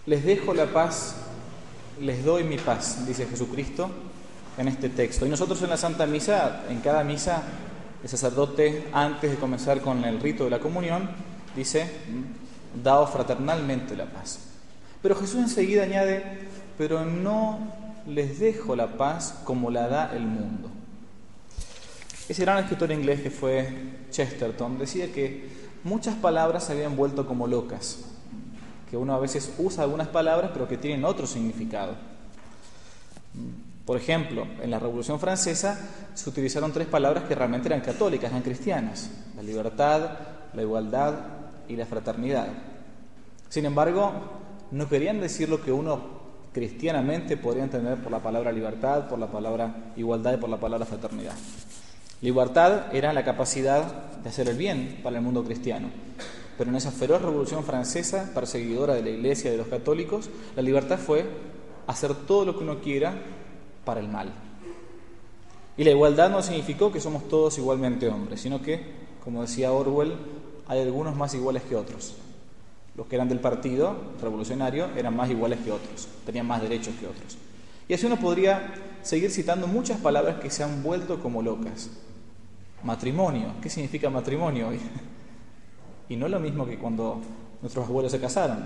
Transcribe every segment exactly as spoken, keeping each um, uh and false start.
Les dejo la paz, les doy mi paz, dice Jesucristo en este texto. Y nosotros en la Santa Misa, en cada misa, el sacerdote, antes de comenzar con el rito de la comunión, dice, daos fraternalmente la paz. Pero Jesús enseguida añade, pero no les dejo la paz como la da el mundo. Ese gran escritor inglés que fue Chesterton decía que muchas palabras se habían vuelto como locas, que uno a veces usa algunas palabras pero que tienen otro significado. Por ejemplo, en la Revolución Francesa se utilizaron tres palabras que realmente eran católicas, eran cristianas: la libertad, la igualdad y la fraternidad. Sin embargo, no querían decir lo que uno cristianamente podría entender por la palabra libertad, por la palabra igualdad y por la palabra fraternidad. Libertad era la capacidad de hacer el bien para el mundo cristiano. Pero en esa feroz Revolución Francesa, perseguidora de la Iglesia y de los católicos, la libertad fue hacer todo lo que uno quiera para el mal. Y la igualdad no significó que somos todos igualmente hombres, sino que, como decía Orwell, hay algunos más iguales que otros. Los que eran del partido revolucionario eran más iguales que otros, tenían más derechos que otros. Y así uno podría seguir citando muchas palabras que se han vuelto como locas. Matrimonio, ¿qué significa matrimonio hoy? Y no es lo mismo que cuando nuestros abuelos se casaron.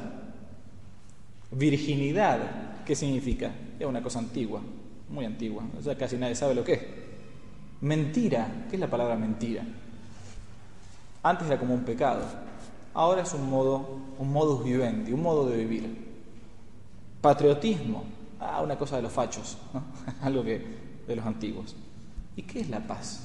Virginidad, ¿qué significa? Es una cosa antigua, muy antigua, o sea, casi nadie sabe lo que es. Mentira, ¿qué es la palabra mentira? Antes era como un pecado, ahora es un modo, un modus vivendi, un modo de vivir. Patriotismo, ah, una cosa de los fachos, ¿no? Algo que de los antiguos. ¿Y qué es la paz?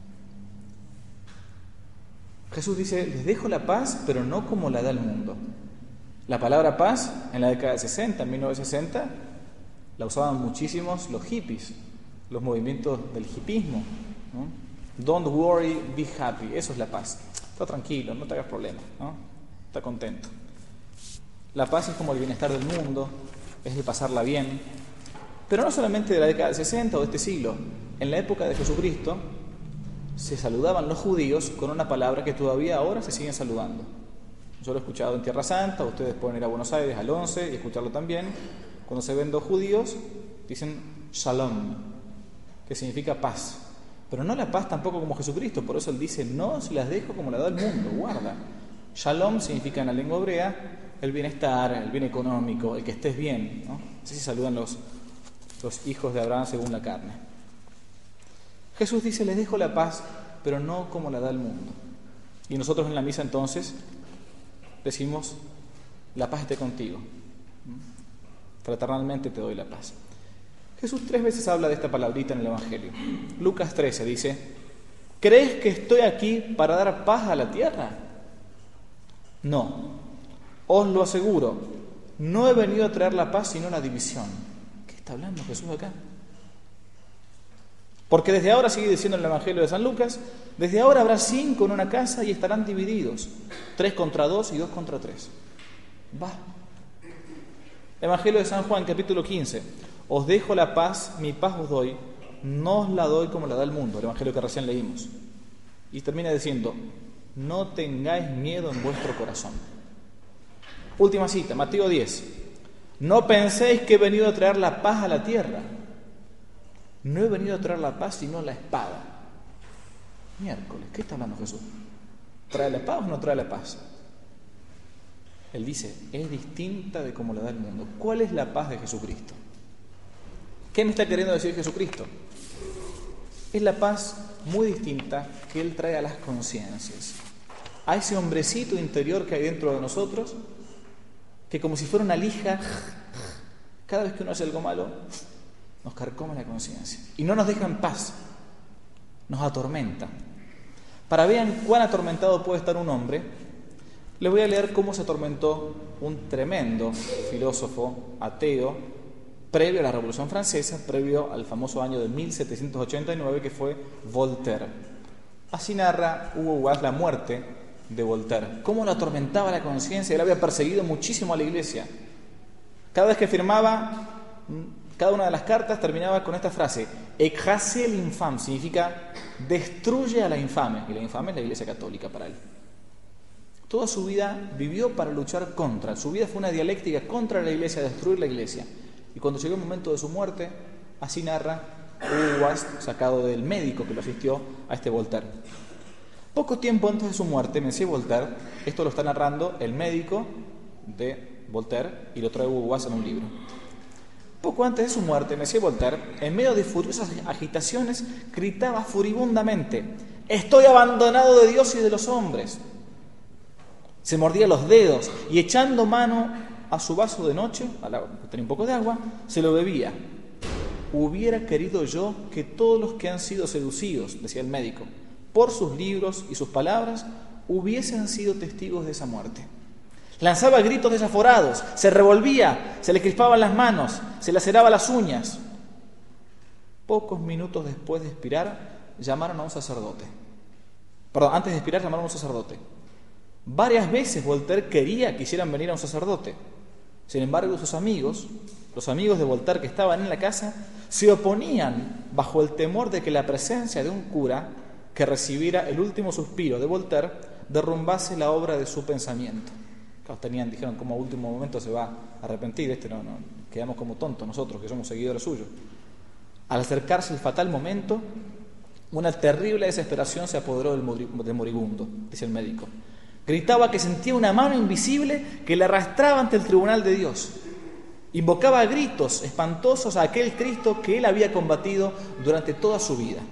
Jesús dice, les dejo la paz, pero no como la da el mundo. La palabra paz, en la década de sesenta, en mil novecientos sesenta, la usaban muchísimos los hippies, los movimientos del hipismo, ¿no? Don't worry, be happy, eso es la paz. Está tranquilo, no te hagas problemas, ¿no? Está contento. La paz es como el bienestar del mundo, es de pasarla bien. Pero no solamente de la década del sesenta o de este siglo. En la época de Jesucristo se saludaban los judíos con una palabra que todavía ahora se siguen saludando. Yo lo he escuchado en Tierra Santa, ustedes pueden ir a Buenos Aires al once y escucharlo también. Cuando se ven dos judíos, dicen shalom, que significa paz. Pero no la paz tampoco como Jesucristo, por eso él dice, no os las dejo como la da el mundo, guarda. Shalom significa en la lengua hebrea el bienestar, el bien económico, el que estés bien, ¿no? Así se saludan los, los hijos de Abraham según la carne. Jesús dice, les dejo la paz, pero no como la da el mundo. Y nosotros en la misa entonces decimos, la paz esté contigo. Fraternalmente te doy la paz. Jesús tres veces habla de esta palabrita en el Evangelio. Lucas trece dice, ¿crees que estoy aquí para dar paz a la tierra? No, os lo aseguro, no he venido a traer la paz sino la división. ¿Qué está hablando Jesús acá? Porque desde ahora, sigue diciendo en el Evangelio de San Lucas, desde ahora habrá cinco en una casa y estarán divididos, tres contra dos y dos contra tres. Va. Evangelio de San Juan, capítulo quince. Os dejo la paz, mi paz os doy, no os la doy como la da el mundo, el Evangelio que recién leímos. Y termina diciendo, no tengáis miedo en vuestro corazón. Última cita, Mateo diez. No penséis que he venido a traer la paz a la tierra. No he venido a traer la paz, sino la espada. Miércoles, ¿qué está hablando Jesús? ¿Trae la paz o no trae la paz? Él dice, es distinta de como la da el mundo. ¿Cuál es la paz de Jesucristo? ¿Qué me está queriendo decir Jesucristo? Es la paz muy distinta que Él trae a las conciencias. A ese hombrecito interior que hay dentro de nosotros, que como si fuera una lija, cada vez que uno hace algo malo, nos carcome la conciencia y no nos deja en paz, nos atormenta. Para vean cuán atormentado puede estar un hombre, les voy a leer cómo se atormentó un tremendo filósofo ateo previo a la Revolución Francesa, previo al famoso año de mil setecientos ochenta y nueve, que fue Voltaire. Así narra Hugo Walsh la muerte de Voltaire, cómo lo atormentaba la conciencia. Él había perseguido muchísimo a la Iglesia. Cada vez que firmaba cada una de las cartas terminaba con esta frase: écrasez l'infâme, significa destruye a la infame, y la infame es la Iglesia Católica para él. Toda su vida vivió para luchar contra. Su vida fue una dialéctica contra la iglesia, destruir la iglesia. Y cuando llegó el momento de su muerte, así narra Hugo Boss, sacado del médico que lo asistió a este Voltaire. Poco tiempo antes de su muerte, Monsieur Voltaire, esto lo está narrando el médico de Voltaire y lo trae Hugo Boss en un libro. Poco antes de su muerte, Monsieur Voltaire, en medio de furiosas agitaciones, gritaba furibundamente: «Estoy abandonado de Dios y de los hombres». Se mordía los dedos y echando mano a su vaso de noche, a la, tenía un poco de agua, se lo bebía. «Hubiera querido yo que todos los que han sido seducidos», decía el médico, «por sus libros y sus palabras, hubiesen sido testigos de esa muerte». Lanzaba gritos desaforados, se revolvía, se le crispaban las manos, se laceraba las uñas. Pocos minutos después de expirar, llamaron a un sacerdote. Perdón, antes de expirar llamaron a un sacerdote. Varias veces Voltaire quería que hicieran venir a un sacerdote. Sin embargo, sus amigos, los amigos de Voltaire que estaban en la casa, se oponían bajo el temor de que la presencia de un cura que recibiera el último suspiro de Voltaire derrumbase la obra de su pensamiento. Claro, tenían, dijeron, como a último momento se va a arrepentir, este no, no, quedamos como tontos nosotros que somos seguidores suyos. Al acercarse el fatal momento, una terrible desesperación se apoderó del moribundo, dice el médico. Gritaba que sentía una mano invisible que le arrastraba ante el tribunal de Dios. Invocaba a gritos espantosos a aquel Cristo que él había combatido durante toda su vida.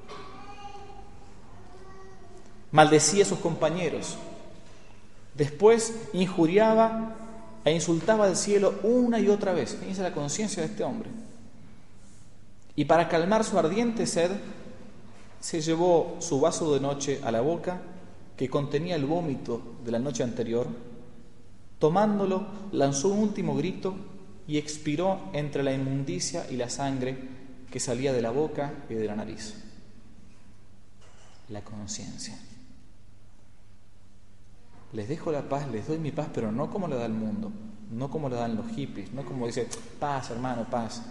Maldecía a sus compañeros. Después injuriaba e insultaba al cielo una y otra vez. Fíjense la conciencia de este hombre. Y para calmar su ardiente sed, se llevó su vaso de noche a la boca, que contenía el vómito de la noche anterior. Tomándolo, lanzó un último grito y expiró entre la inmundicia y la sangre que salía de la boca y de la nariz. La conciencia. Les dejo la paz, les doy mi paz, pero no como la da el mundo, no como la dan los hippies, no como dice, paz, hermano, paz.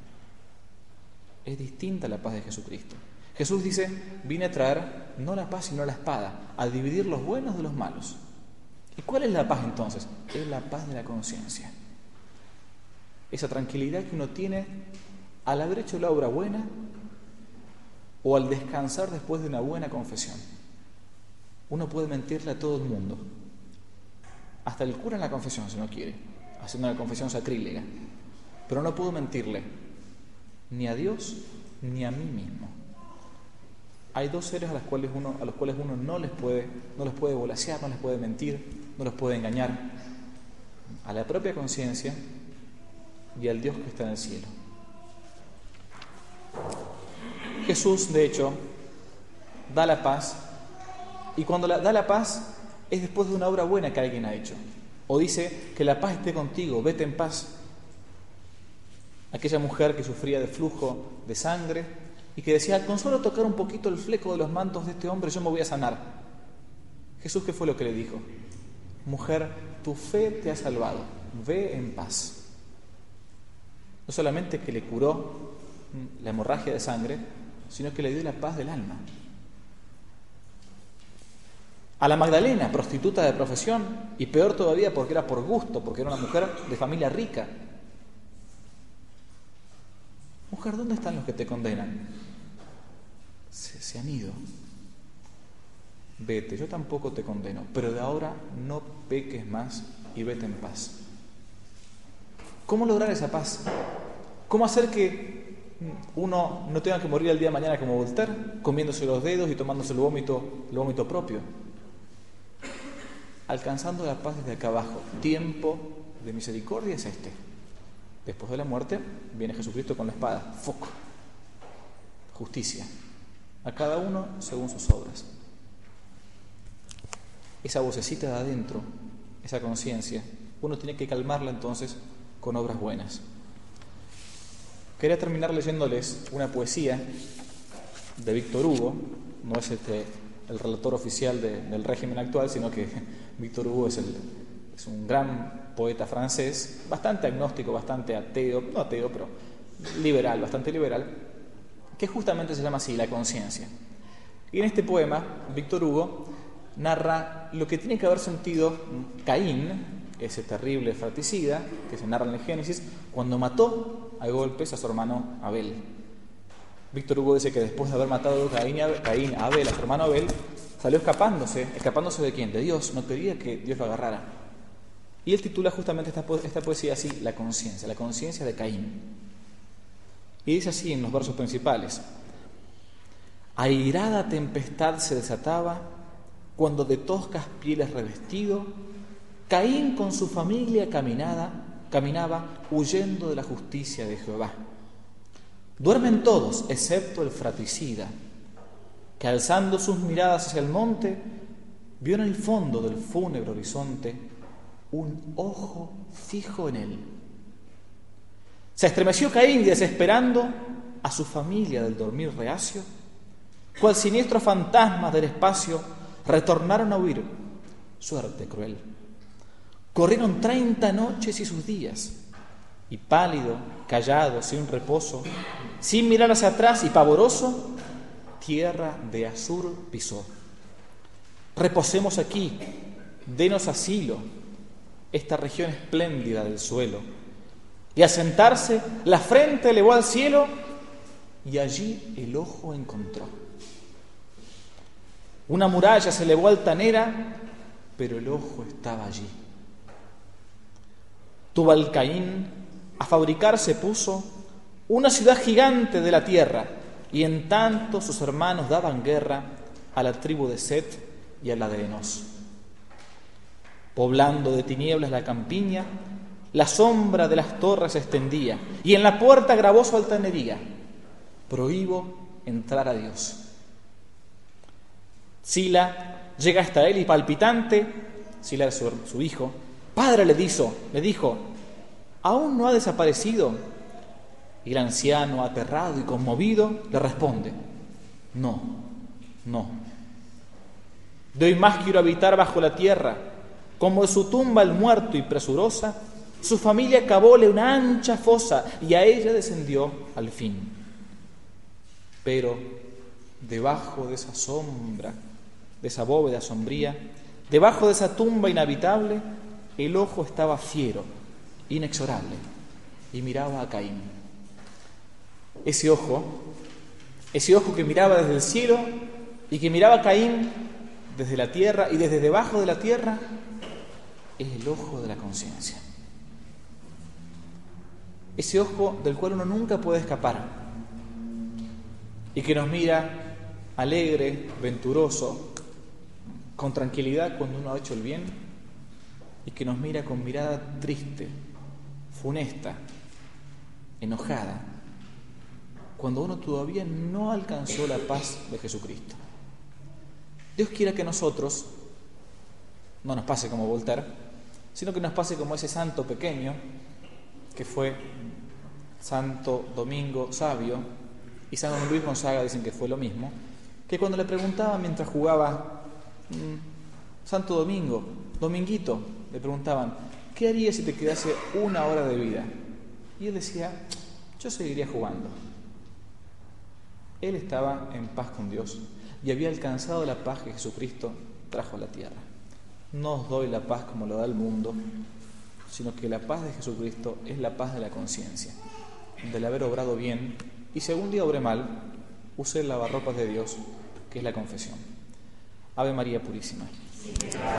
Es distinta la paz de Jesucristo. Jesús dice, vine a traer no la paz sino la espada, a dividir los buenos de los malos. ¿Y cuál es la paz entonces? Es la paz de la conciencia. Esa tranquilidad que uno tiene al haber hecho la obra buena o al descansar después de una buena confesión. Uno puede mentirle a todo el mundo, hasta el cura en la confesión si no quiere, haciendo una confesión sacrílega, pero no puedo mentirle ni a Dios ni a mí mismo. Hay dos seres a los cuales uno, a los cuales uno no les puede, no les puede volasear, no les puede mentir, no los puede engañar: a la propia conciencia y al Dios que está en el cielo. Jesús, de hecho, da la paz, y cuando la, da la paz es después de una obra buena que alguien ha hecho. O dice que la paz esté contigo, vete en paz. Aquella mujer que sufría de flujo de sangre y que decía, con solo tocar un poquito el fleco de los mantos de este hombre yo me voy a sanar. Jesús, ¿qué fue lo que le dijo? Mujer, tu fe te ha salvado, ve en paz. No solamente que le curó la hemorragia de sangre, sino que le dio la paz del alma. A la Magdalena, prostituta de profesión, y peor todavía porque era por gusto, porque era una mujer de familia rica. Mujer, ¿dónde están los que te condenan? Se, se han ido. Vete, yo tampoco te condeno, pero de ahora no peques más y vete en paz. ¿Cómo lograr esa paz? ¿Cómo hacer que uno no tenga que morir el día de mañana como Voltaire, comiéndose los dedos y tomándose el vómito, el vómito propio? Alcanzando la paz desde acá abajo. Tiempo de misericordia es este. Después de la muerte viene Jesucristo con la espada. Foco. Justicia. A cada uno según sus obras. Esa vocecita de adentro, esa conciencia, uno tiene que calmarla entonces con obras buenas. Quería terminar leyéndoles una poesía de Víctor Hugo. No es este el relator oficial de, del régimen actual, sino que Víctor Hugo es, el, es un gran poeta francés, bastante agnóstico, bastante ateo, no ateo, pero liberal, bastante liberal, que justamente se llama así, La conciencia. Y en este poema, Víctor Hugo narra lo que tiene que haber sentido Caín, ese terrible fratricida que se narra en el Génesis, cuando mató a golpes a su hermano Abel. Víctor Hugo dice que después de haber matado a Caín, Caín a Abel, a su hermano Abel, salió escapándose. ¿Escapándose de quién? De Dios. No quería que Dios lo agarrara. Y él titula justamente esta, esta poesía así, La conciencia, la conciencia de Caín. Y dice así en los versos principales: airada tempestad se desataba cuando de toscas pieles revestido, Caín con su familia caminada, caminaba huyendo de la justicia de Jehová. Duermen todos, excepto el fratricida, que alzando sus miradas hacia el monte, vio en el fondo del fúnebre horizonte un ojo fijo en él. Se estremeció Caín desesperando a su familia del dormir reacio, cual siniestros fantasmas del espacio retornaron a huir. Suerte cruel. Corrieron treinta noches y sus días, y pálido, callado, sin reposo, sin mirar hacia atrás y pavoroso, tierra de Azur pisó. Reposemos aquí, denos asilo, esta región espléndida del suelo. Y al sentarse, la frente elevó al cielo, y allí el ojo encontró. Una muralla se elevó altanera, pero el ojo estaba allí. Tubal Caín a fabricar se puso una ciudad gigante de la tierra, y en tanto sus hermanos daban guerra a la tribu de Set y a la de Enos. Poblando de tinieblas la campiña, la sombra de las torres se extendía, y en la puerta grabó su altanería: prohíbo entrar a Dios. Sila llega hasta él y palpitante, Sila era su, su hijo, padre le dijo, le dijo, ¿aún no ha desaparecido? Y el anciano, aterrado y conmovido, le responde: no, no. De hoy más quiero habitar bajo la tierra, como de su tumba el muerto y presurosa, su familia cavóle una ancha fosa y a ella descendió al fin. Pero debajo de esa sombra, de esa bóveda sombría, debajo de esa tumba inhabitable, el ojo estaba fiero, inexorable, y miraba a Caín. Ese ojo, ese ojo que miraba desde el cielo y que miraba a Caín desde la tierra y desde debajo de la tierra, es el ojo de la conciencia. Ese ojo del cual uno nunca puede escapar y que nos mira alegre, venturoso, con tranquilidad cuando uno ha hecho el bien, y que nos mira con mirada triste, funesta, enojada, cuando uno todavía no alcanzó la paz de Jesucristo. Dios quiera que nosotros no nos pase como Voltaire, sino que nos pase como ese santo pequeño que fue Santo Domingo Sabio, y San Don Luis Gonzaga dicen que fue lo mismo, que cuando le preguntaban mientras jugaba mmm, Santo Domingo, Dominguito, le preguntaban: ¿qué harías si te quedase una hora de vida? Y él decía: yo seguiría jugando. Él estaba en paz con Dios y había alcanzado la paz que Jesucristo trajo a la tierra. No os doy la paz como lo da el mundo, sino que la paz de Jesucristo es la paz de la conciencia, del haber obrado bien, y si algún día obré mal, usé el lavarropas de Dios, que es la confesión. Ave María Purísima.